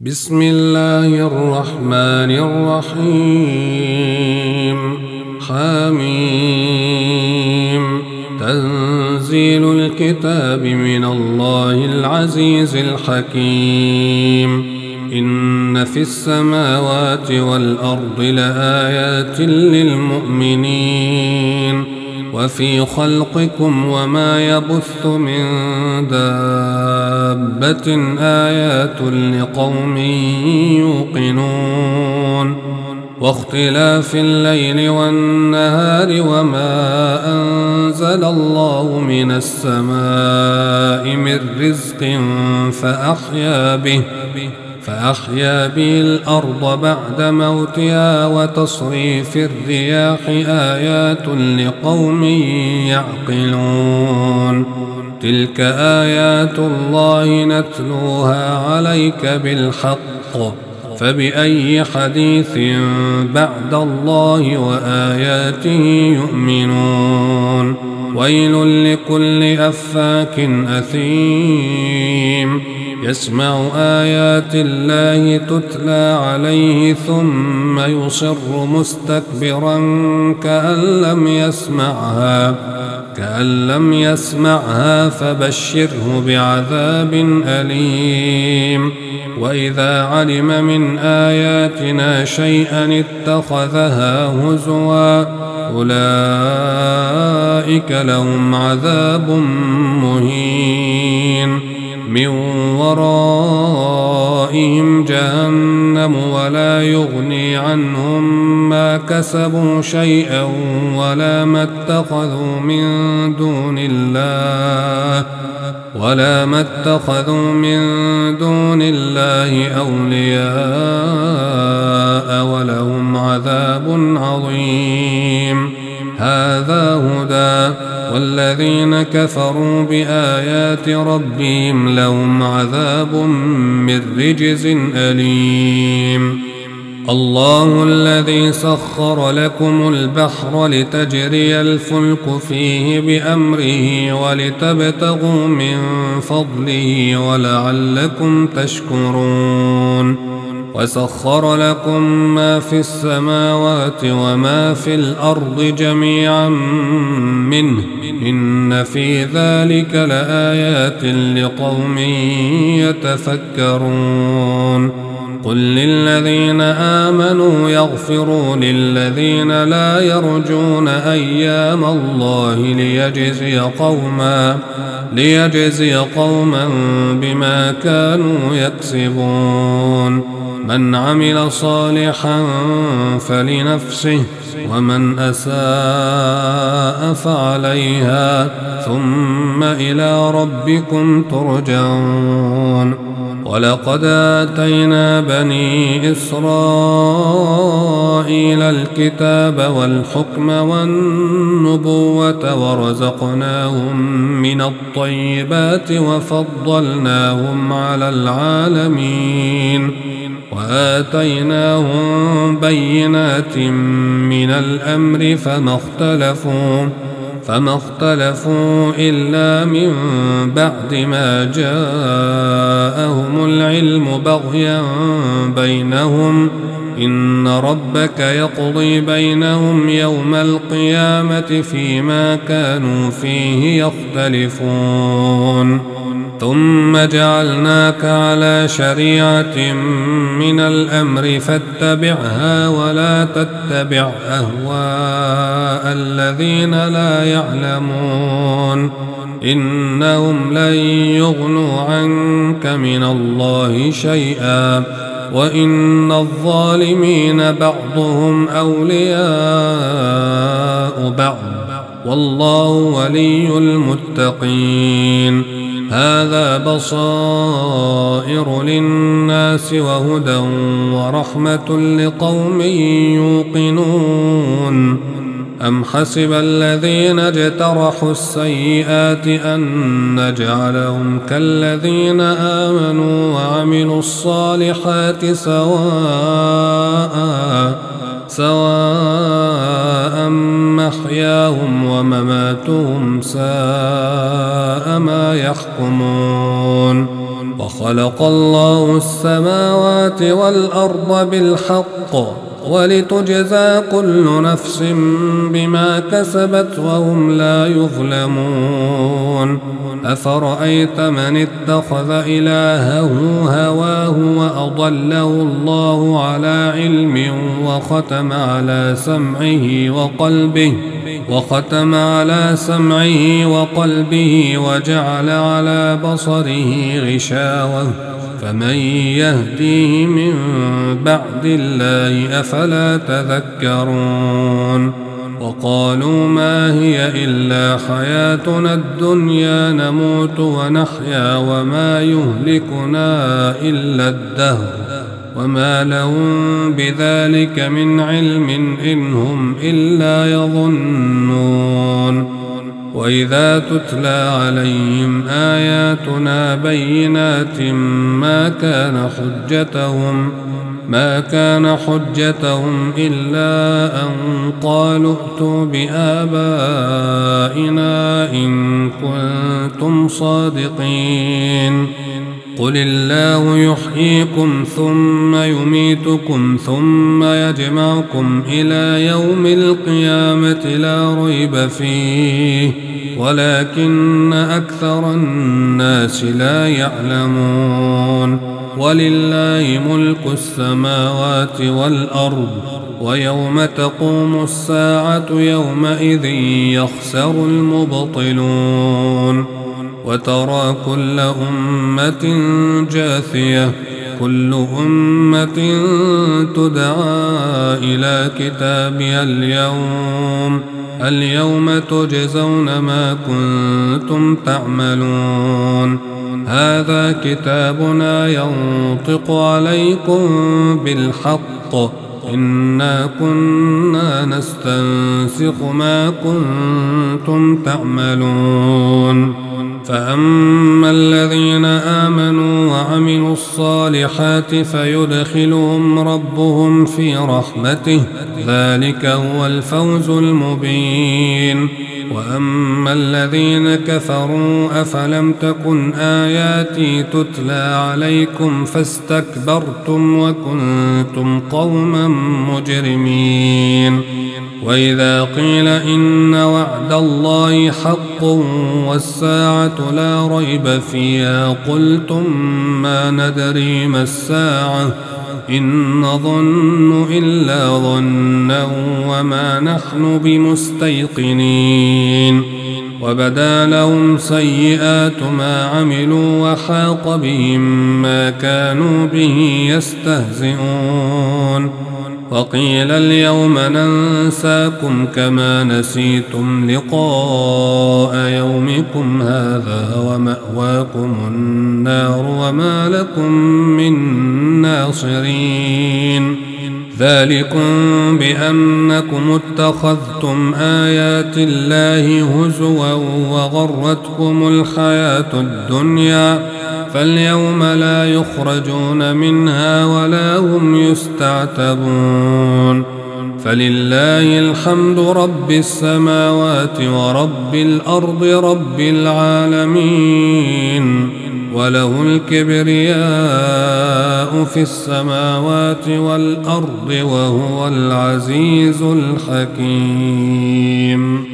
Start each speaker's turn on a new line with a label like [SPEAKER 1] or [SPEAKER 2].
[SPEAKER 1] بسم الله الرحمن الرحيم. حميم. تنزيل الكتاب من الله العزيز الحكيم. إن في السماوات والأرض لآيات للمؤمنين وفي خلقكم وما يبث من دابة آيات لقوم يوقنون واختلاف الليل والنهار وما أنزل الله من السماء من رزق فأحيا به الأرض بعد موتها وتصريف الرياح آيات لقوم يعقلون. تلك آيات الله نتلوها عليك بالحق فبأي حديث بعد الله وآياته يؤمنون. ويل لكل أفاك أثيم يسمع آيات الله تتلى عليه ثم يصر مستكبرا كأن لم يسمعها فبشره بعذاب أليم. وإذا علم من آياتنا شيئا اتخذها هزوا أولئك لهم عذاب مهين من ورائهم جهنم ولا يغني عنهم ما كسبوا شيئا ولا ما اتخذوا من دون الله أولياء ولهم عذاب عظيم. هذا هدى والذين كفروا بآيات ربهم لهم عذاب من رجز أليم. الله الذي سخر لكم البحر لتجري الفلك فيه بأمره ولتبتغوا من فضله ولعلكم تشكرون. وسخر لكم ما في السماوات وما في الأرض جميعا منه إن في ذلك لآيات لقوم يتفكرون. قل للذين آمنوا يغفروا للذين لا يرجون أيام الله ليجزي قوما بما كانوا يكسبون. من عمل صالحا فلنفسه ومن أساء فعليها ثم إلى ربكم ترجعون. ولقد آتينا بني إسرائيل الكتاب والحكم والنبوة ورزقناهم من الطيبات وفضلناهم على العالمين وآتيناهم بينات من الأمر فما اختلفوا إلا من بعد ما جاءهم العلم بغيا بينهم إن ربك يقضي بينهم يوم القيامة فيما كانوا فيه يختلفون. ثم جعلناك على شريعة من الأمر فاتبعها ولا تتبع أهواء الذين لا يعلمون إنهم لن يغنوا عنك من الله شيئا وإن الظالمين بعضهم أولياء بعض والله ولي المتقين. هذا بصائر للناس وهدى ورحمة لقوم يوقنون. أم حسب الذين اجترحوا السيئات أن نجعلهم كالذين آمنوا وعملوا الصالحات سواء محياهم ومماتهم ساء ما يحكمون. وخلق الله السماوات والأرض بالحق ولتجزى كل نفس بما كسبت وهم لا يظلمون أفرأيت من اتخذ إلهه هواه وأضله الله على علم وختم على سمعه وقلبه وجعل على بصره غشاوة فمن يهديه من بعد الله أفلا تذكرون وقالوا ما هي إلا حياتنا الدنيا نموت ونحيا وما يهلكنا إلا الدهر وما لهم بذلك من علم إن هم إلا يظنون وإذا تتلى عليهم آياتنا بينات ما كان حجتهم إلا أن قالوا ائتوا بآبائنا إن كنتم صادقين قل الله يحييكم ثم يميتكم ثم يجمعكم إلى يوم القيامة لا ريب فيه ولكن أكثر الناس لا يعلمون ولله ملك السماوات والأرض ويوم تقوم الساعة يومئذ يخسر المبطلون وترى كل أمة جاثية كل أمة تدعى إلى كتابها اليوم تجزون ما كنتم تعملون هذا كتابنا ينطق عليكم بالحق إنا كنا نستنسخ ما كنتم تعملون فأما الذين آمنوا وعملوا الصالحات فيدخلهم ربهم في رحمته ذلك هو الفوز المبين وأما الذين كفروا أفلم تكن آياتي تتلى عليكم فاستكبرتم وكنتم قوما مجرمين وإذا قيل إن وعد الله حق والساعة لا ريب فيها قلتم ما ندري ما الساعة إن نظن إلا ظنا وما نحن بمستيقنين وبدا لهم سيئات ما عملوا وحاق بهم ما كانوا به يستهزئون وقيل اليوم ننساكم كما نسيتم لقاء يومكم هذا ومأواكم النار وما لكم من ناصرين ذلكم بأنكم اتخذتم آيات الله هزوا وغرتكم الحياة الدنيا فاليوم لا يخرجون منها ولا هم يستعتبون فلله الحمد رب السماوات ورب الأرض رب العالمين وله الكبرياء في السماوات والأرض وهو العزيز الحكيم.